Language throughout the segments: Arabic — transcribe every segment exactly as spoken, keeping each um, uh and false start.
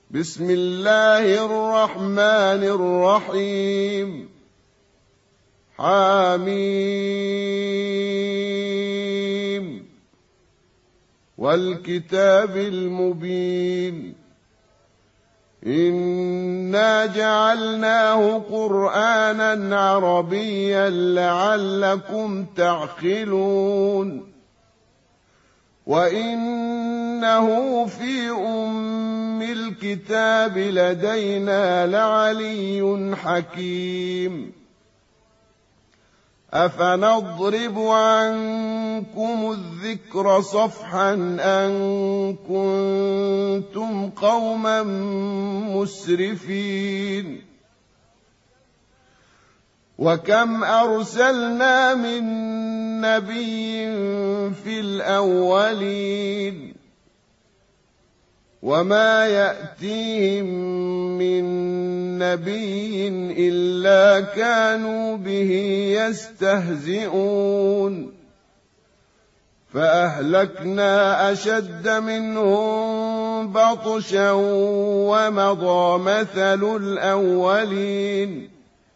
بسم الله الرحمن الرحيم حميم والكتاب المبين إنا جعلناه قرآنا عربيا لعلكم تعقلون وإنه في أم الكتاب لدينا لعلي حكيم أفنضرب عنكم الذكر صفحا أن كنتم قوما مسرفين وكم أرسلنا من نبي في الأولين وما يأتيهم من نبي إلا كانوا به يستهزئون فأهلكنا أشد منهم بطشا ومضى مثل الأولين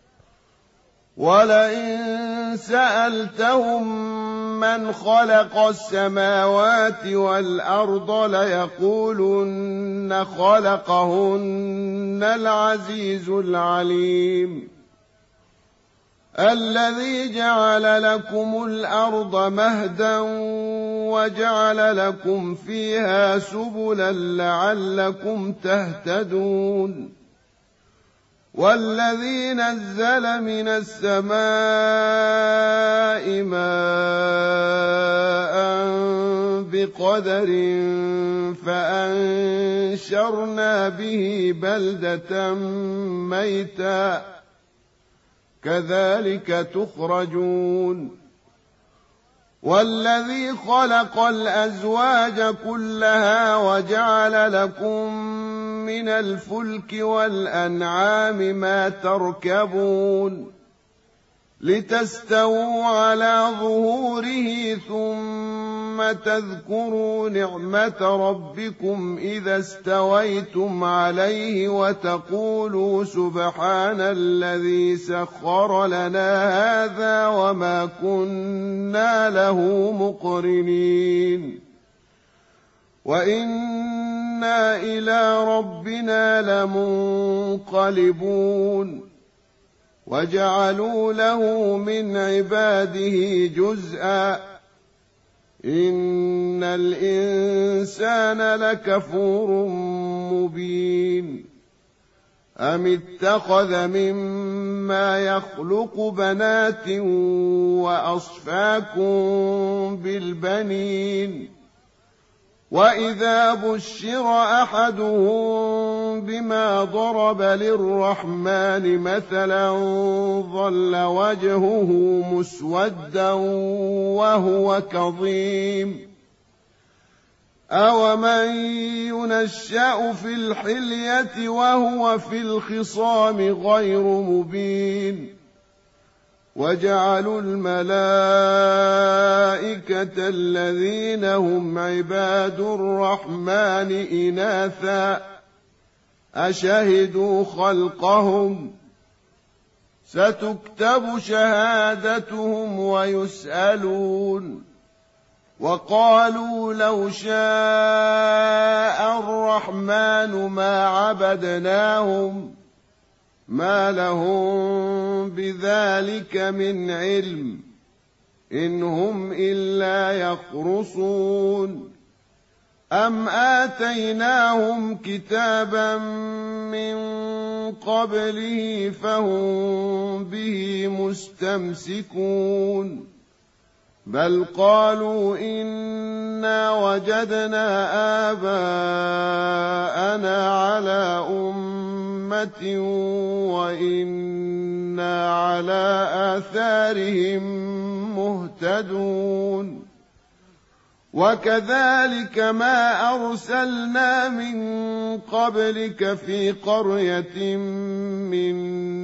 ولئن سألتهم من خلق السماوات والأرض ليقولن خلقهن العزيز العليم الذي جعل لكم الأرض مهدا وجعل لكم فيها سبلا لعلكم تهتدون والذي نزل من السماء ماء بقدر فأنشرنا به بلدة ميتا كذلك تخرجون والذي خلق الأزواج كلها وجعل لكم من الفلك والأنعام ما تركبون لتستووا على ظهوره ثم تذكروا نعمة ربكم إذا استويتم عليه وتقولوا سبحان الذي سخر لنا هذا وما كنا له مقرنين وإنا إلى ربنا لمنقلبون وجعلوا له من عباده جزءا إن الإنسان لكفور مبين أم اتخذ مما يخلق بنات وأصفاكم بالبنين وإذا بشر أحدهم بما ضرب للرحمن مثلا ظل وجهه مسودا وهو كظيم أومن ينشأ في الحلية وهو في الخصام غير مبين وجعلوا الملائكة الذين هم عباد الرحمن إناثا أشهدوا خلقهم ستكتب شهادتهم ويسألون وقالوا لو شاء الرحمن ما عبدناهم ما لهم بذلك من علم إن هم إلا يخرصون أم آتيناهم كتابا من قبله فهم به مستمسكون بل قالوا إنا وجدنا آباءنا على أمة وإنا على آثارهم مهتدون وكذلك ما أرسلنا من قبلك في قرية من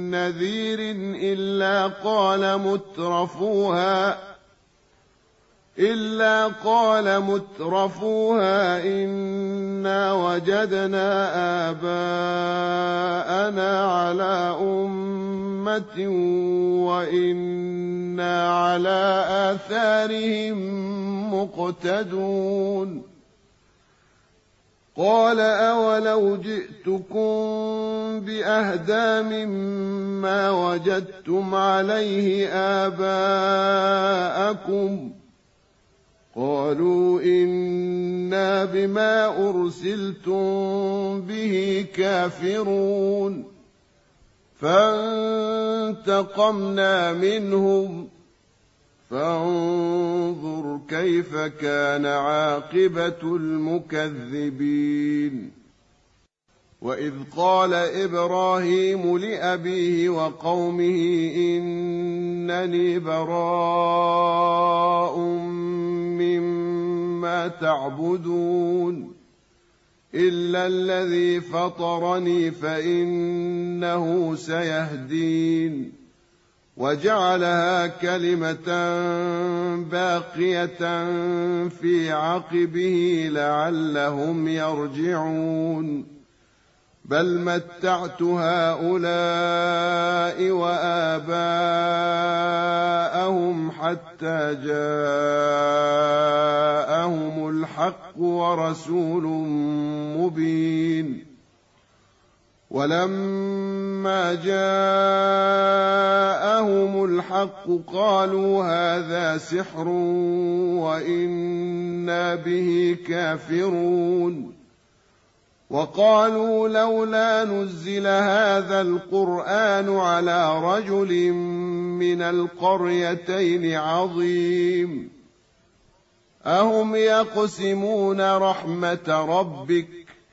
نذير إلا قال مترفوها إلا قال مترفوها إنا وجدنا آباءنا على أمة وإنا على آثارهم مقتدون قال أولو جئتكم بأهدى مما وجدتم عليه آباءكم قالوا إنا بما أرسلتم به كافرون فانتقمنا منهم فانظر كيف كان عاقبة المكذبين وإذ قال إبراهيم لأبيه وقومه إنني براء مما تعبدون إلا الذي فطرني فإنه سيهدين وجعلها كلمة باقية في عقبه لعلهم يرجعون بل متعت هؤلاء وآباءهم حتى جاءهم الحق ورسول مبين ولما جاءهم الحق قالوا هذا سحر وإنا به كافرون وقالوا لولا نزل هذا القرآن على رجل من القريتين عظيم أهم يقسمون رحمة ربك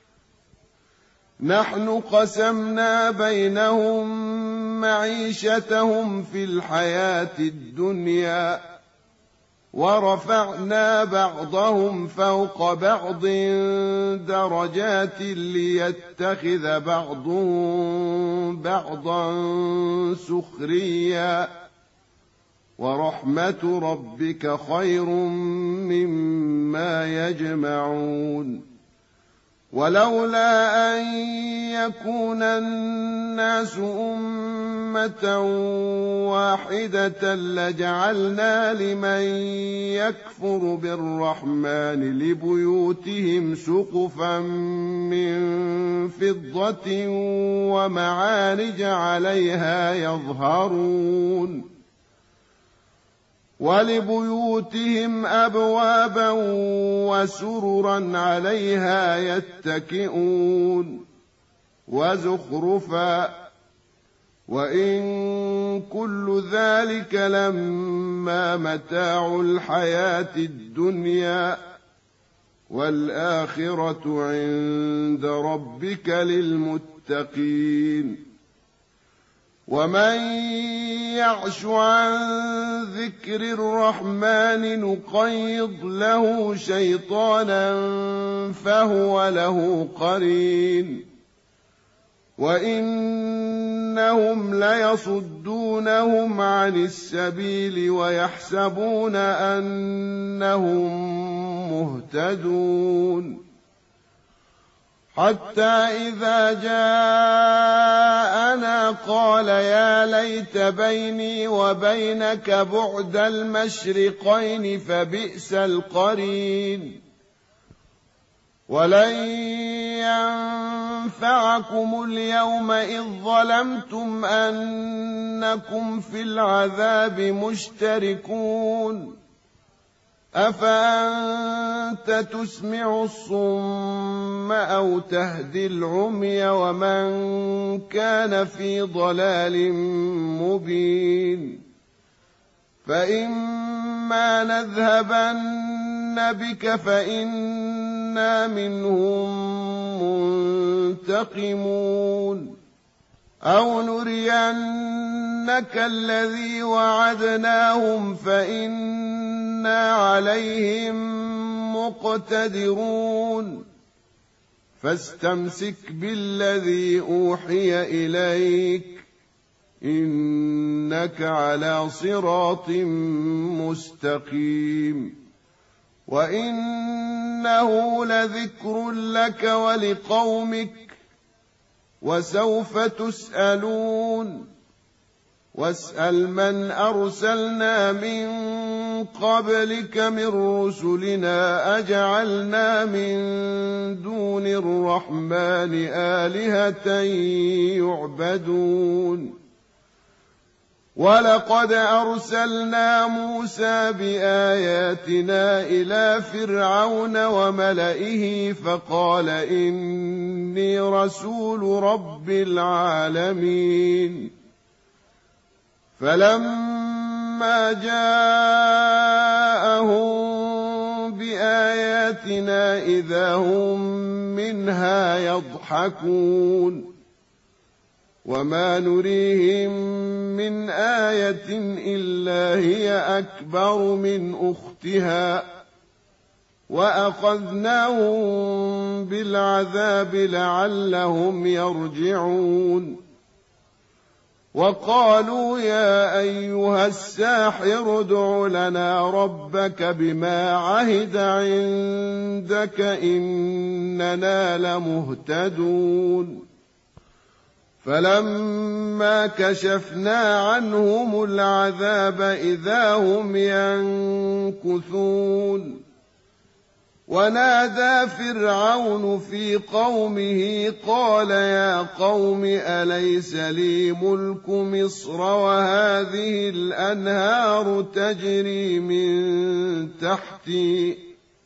نحن قسمنا بينهم معيشتهم في الحياة الدنيا ورفعنا بعضهم فوق بعض درجات ليتخذ بعضهم بعضا سخريا ورحمة ربك خير مما يجمعون ولولا أن يكون الناس أمة واحدة لجعلنا لمن يكفر بالرحمن لبيوتهم سقفا من فضة ومعارج عليها يظهرون ولبيوتهم أبوابا وسررا عليها يتكئون وزخرفا وإن كل ذلك لما متاع الحياة الدنيا والآخرة عند ربك للمتقين ومن يعش عن ذكر الرحمن نقيض له شيطانا فهو له قرين وإنهم ليصدونهم عن السبيل ويحسبون أنهم مهتدون حتى إذا جاءنا قال يا ليت بيني وبينك بعد المشرقين فبئس القرين ولن ينفعكم اليوم إذ ظلمتم أنكم في العذاب مشتركون أفأنت تسمع الصم أو تهدي العمي ومن كان في ضلال مبين فإما نذهبن بك فإنا منهم منتقمون أو نرينك الذي وعدناهم فإنا عليهم مقتدرون فاستمسك بالذي أوحي إليك إنك على صراط مستقيم وإنه لذكر لك ولقومك وسوف تسألون واسأل من أرسلنا من قبلك من رسلنا أجعلنا من دون الرحمن آلهة يعبدون ولقد أرسلنا موسى بآياتنا إلى فرعون وملئه فقال إني رسول رب العالمين فلما جاءهم بآياتنا إذا هم منها يضحكون وما نريهم من آية إلا هي أكبر من أختها وأخذناهم بالعذاب لعلهم يرجعون وقالوا يا أيها الساحر ادع لنا ربك بما عهد عندك إننا لمهتدون فلما كشفنا عنهم العذاب إذا هم ينكثون ونادى فرعون في قومه قال يا قوم أليس لي ملك مصر وهذه الأنهار تجري من تحتي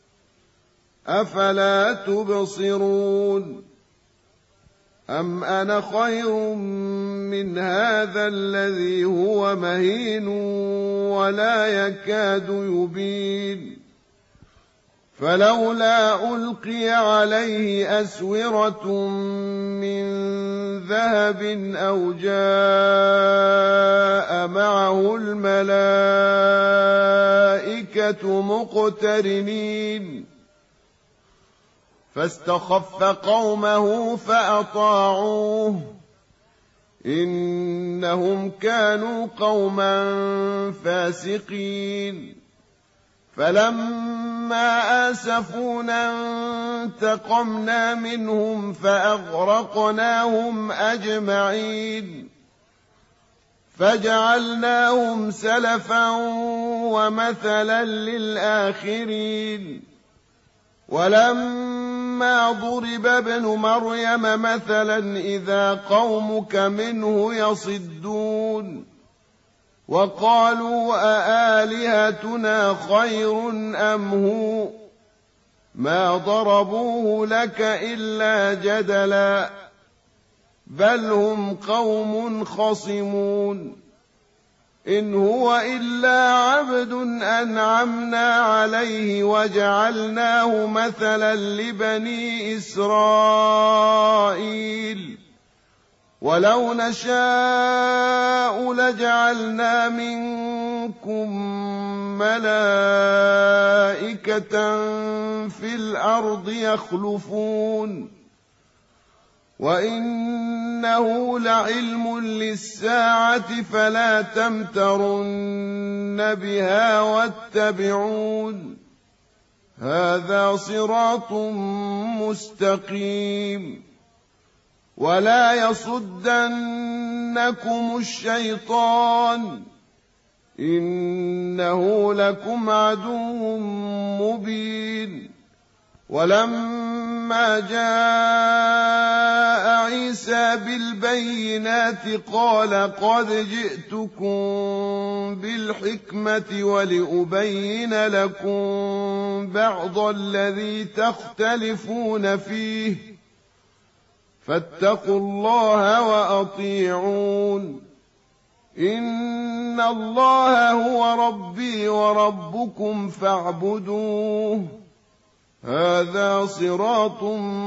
أفلا تبصرون أم أنا خير من هذا الذي هو مهين ولا يكاد يبين فلولا ألقي عليه أسورة من ذهب أو جاء معه الملائكة مقترنين فاستخف قومه فأطاعوه إنهم كانوا قوما فاسقين فلما آسفونا انتقمنا منهم فأغرقناهم أجمعين فجعلناهم سلفا ومثلا للآخرين ولما ضرب ابن مريم مثلا إذا قومك منه يصدون وقالوا أآلهتنا خير أم هو ما ضربوه لك إلا جدلا بل هم قوم خصمون إن هو إلا عبد أنعمنا عليه وجعلناه مثلا لبني إسرائيل ولو نشاء لجعلنا منكم ملائكة في الأرض يخلفون وإنه لعلم للساعة فلا تمترن بها واتبعون هذا صراط مستقيم ولا يصدنكم الشيطان إنه لكم عدو مبين ولما جاء عيسى بالبينات قال قد جئتكم بالحكمة ولأبين لكم بعض الذي تختلفون فيه فاتقوا الله وأطيعون إن الله هو ربي وربكم فاعبدوه هذا صراط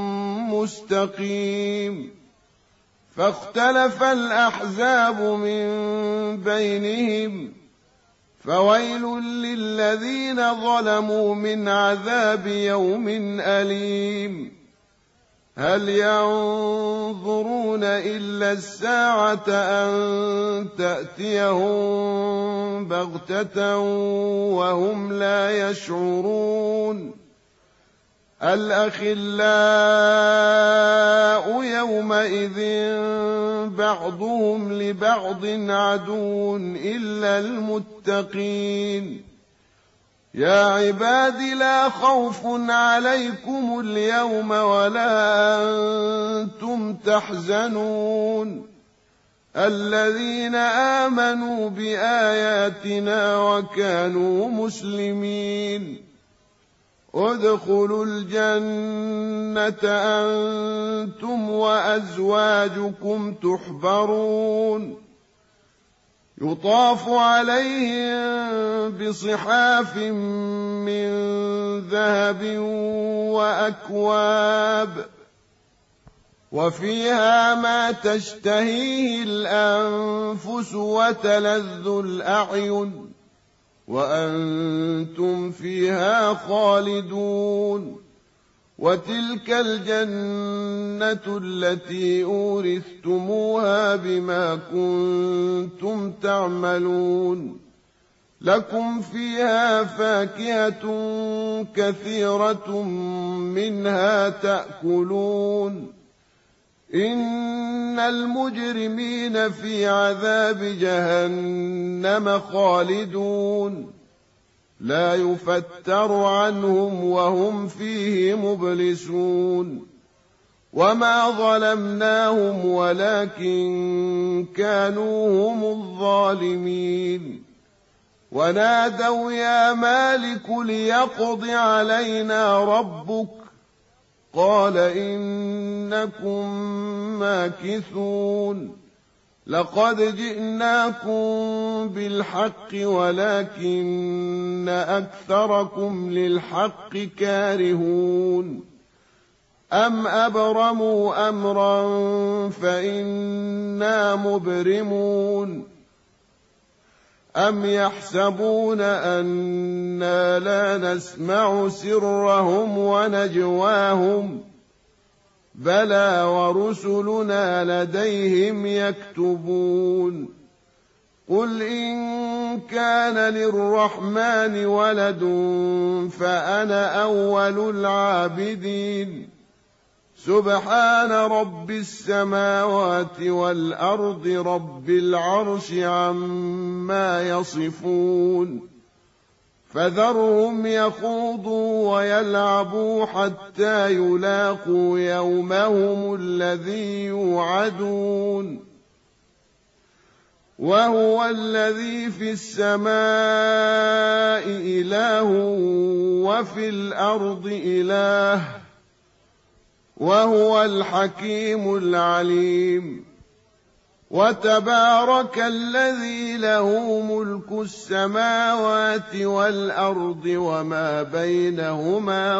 مستقيم فاختلف الأحزاب من بينهم فويل للذين ظلموا من عذاب يوم أليم هل ينظرون إلا الساعة أن تأتيهم بغتة وهم لا يشعرون الأخلاء يومئذ بعضهم لبعض عدو إلا المتقين يا عباد لا خوف عليكم اليوم ولا أنتم تحزنون الذين آمنوا بآياتنا وكانوا مسلمين ادخلوا الجنة أنتم وأزواجكم تحبرون يطاف عليهم بصحاف من ذهب وأكواب وفيها ما تشتهيه الأنفس وتلذ الأعين وأنتم فيها خالدون وتلك الجنة التي أورثتموها بما كنتم تعملون لكم فيها فاكهة كثيرة منها تأكلون إن المجرمين في عذاب جهنم خالدون لا يفتر عنهم وهم فيه مبلسون وما ظلمناهم ولكن كانوا هم الظالمين ونادوا يا مالك ليقض علينا ربك قال إنكم ماكثون لقد جئناكم بالحق ولكن أكثركم للحق كارهون أم أبرموا أمرا فإنا مبرمون أم يحسبون أنا لا نسمع سرهم ونجواهم بلى ورسلنا لديهم يكتبون قل إن كان للرحمن ولد فأنا أول العابدين سبحان رب السماوات والأرض رب العرش عما يصفون فذرهم يخوضوا ويلعبوا حتى يلاقوا يومهم الذي يوعدون وهو الذي في السماء إله وفي الأرض إله وهو الحكيم العليم وتبارك الذي له ملك السماوات والأرض وما بينهما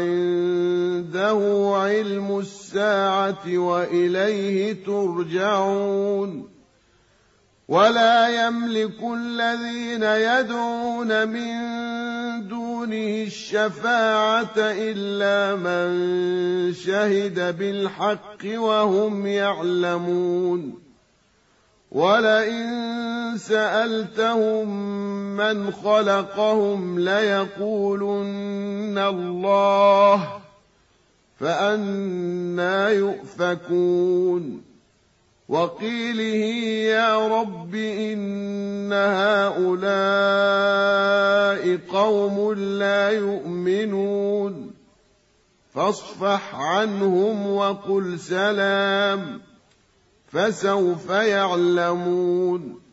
وعنده علم الساعة وإليه ترجعون ولا يملك الذين يدعون من دونه الشفاعة إلا من شهد بالحق وهم يعلمون ولئن سألتهم من خلقهم ليقولن الله فأنى يؤفكون وقيله يا رب إن هؤلاء قوم لا يؤمنون فاصفح عنهم وقل سلام فسوف يعلمون